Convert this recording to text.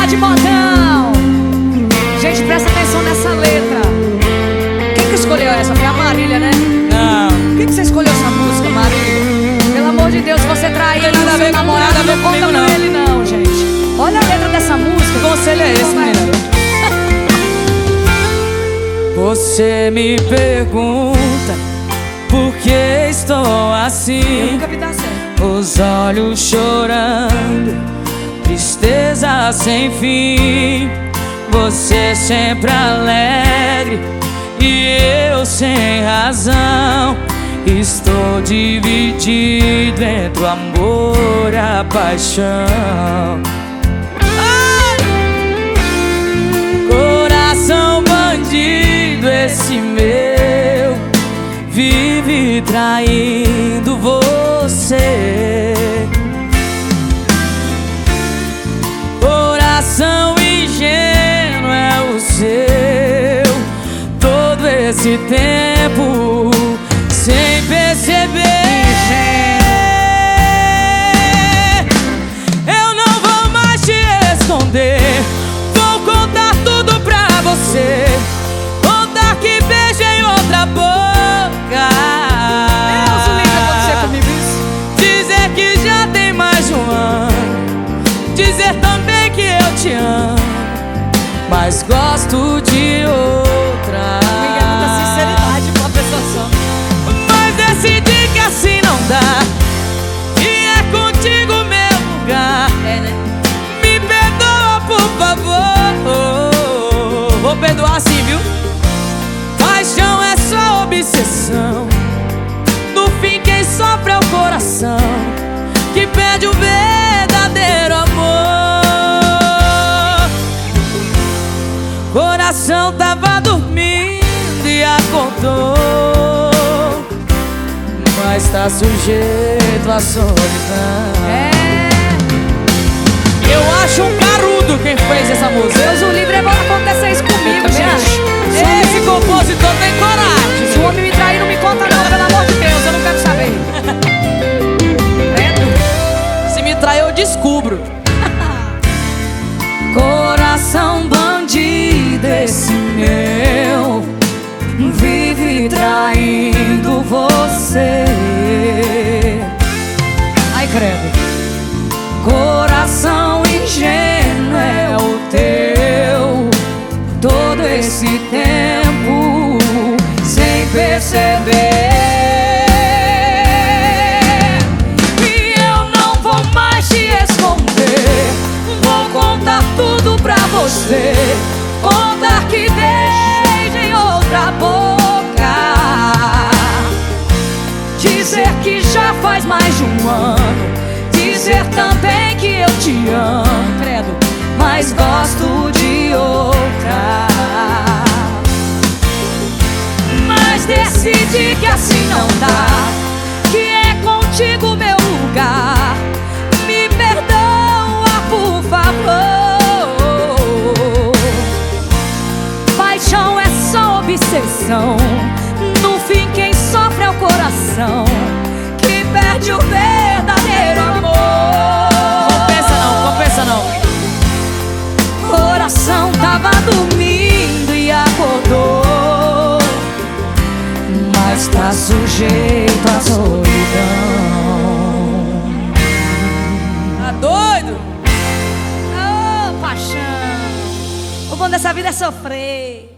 lá de Botão. Gente, presta atenção nessa letra. Quem que escolheu essa? Foi a Marília, né? Não. Por que você escolheu essa música, Marília? Pelo amor de Deus, se você trair Não tem nada a ver, seu namorado, nada a ver não conta comigo, com não. ele não, gente. Olha a letra dessa música. Que conselho é esse, Vai. menina? Você me pergunta por que estou Eu assim, nunca vi dar certo. os olhos chorando, tristeza sem fim. Você sempre alegre e eu sem razão. Estou dividido entre o amor e a paixão. Coração bandido, esse meu vive traindo você. Coração ingênuo é o seu, todo esse tempo sem perceber. Eu não vou mais te esconder, vou contar tudo pra você. Contar que beijei outra boca. Deus, o livro acontecer comigo isso. Dizer que já tem mais de um ano. Dizer também que eu te amo, mas gosto de outra. Obrigada da sinceridade pra pessoa só. Mas decidi que assim não dá, e é contigo meu lugar. É, né? Me perdoa, por favor. Vou perdoar sim, viu? Paixão é só obsessão. No fim quem sofre é o coração, que perde o verdadeiro amor. Coração tava dormindo e acordou, mas tá sujeito à solidão. É. Eu acho um carudo quem fez essa música. Deus, o livre é bom acontecer isso comigo, gente. Esse compositor tem coragem. Se o homem me trair, não me conta não, pelo amor de Deus, eu não quero saber. Credo. Se me trair eu descubro. Coração bandido, esse meu vive traindo você. Ai, credo. Coração ingênuo é o teu, todo esse tempo sem perceber. E eu não vou mais te esconder, vou contar tudo pra você. Contar que beijei outra boca, dizer que já faz mais de um ano, dizer também que eu te amo, credo, mas gosto de outra. Mas decidi que assim não dá, que é contigo meu lugar. Me perdoa, por favor. Paixão é só obsessão, no fim quem sofre é o coração, que perde o verdadeiro amor. Compensa não. Coração tava dormindo e acordou, mas tá sujeito à solidão. Tá doido? Ô, paixão, o bom dessa vida é sofrer.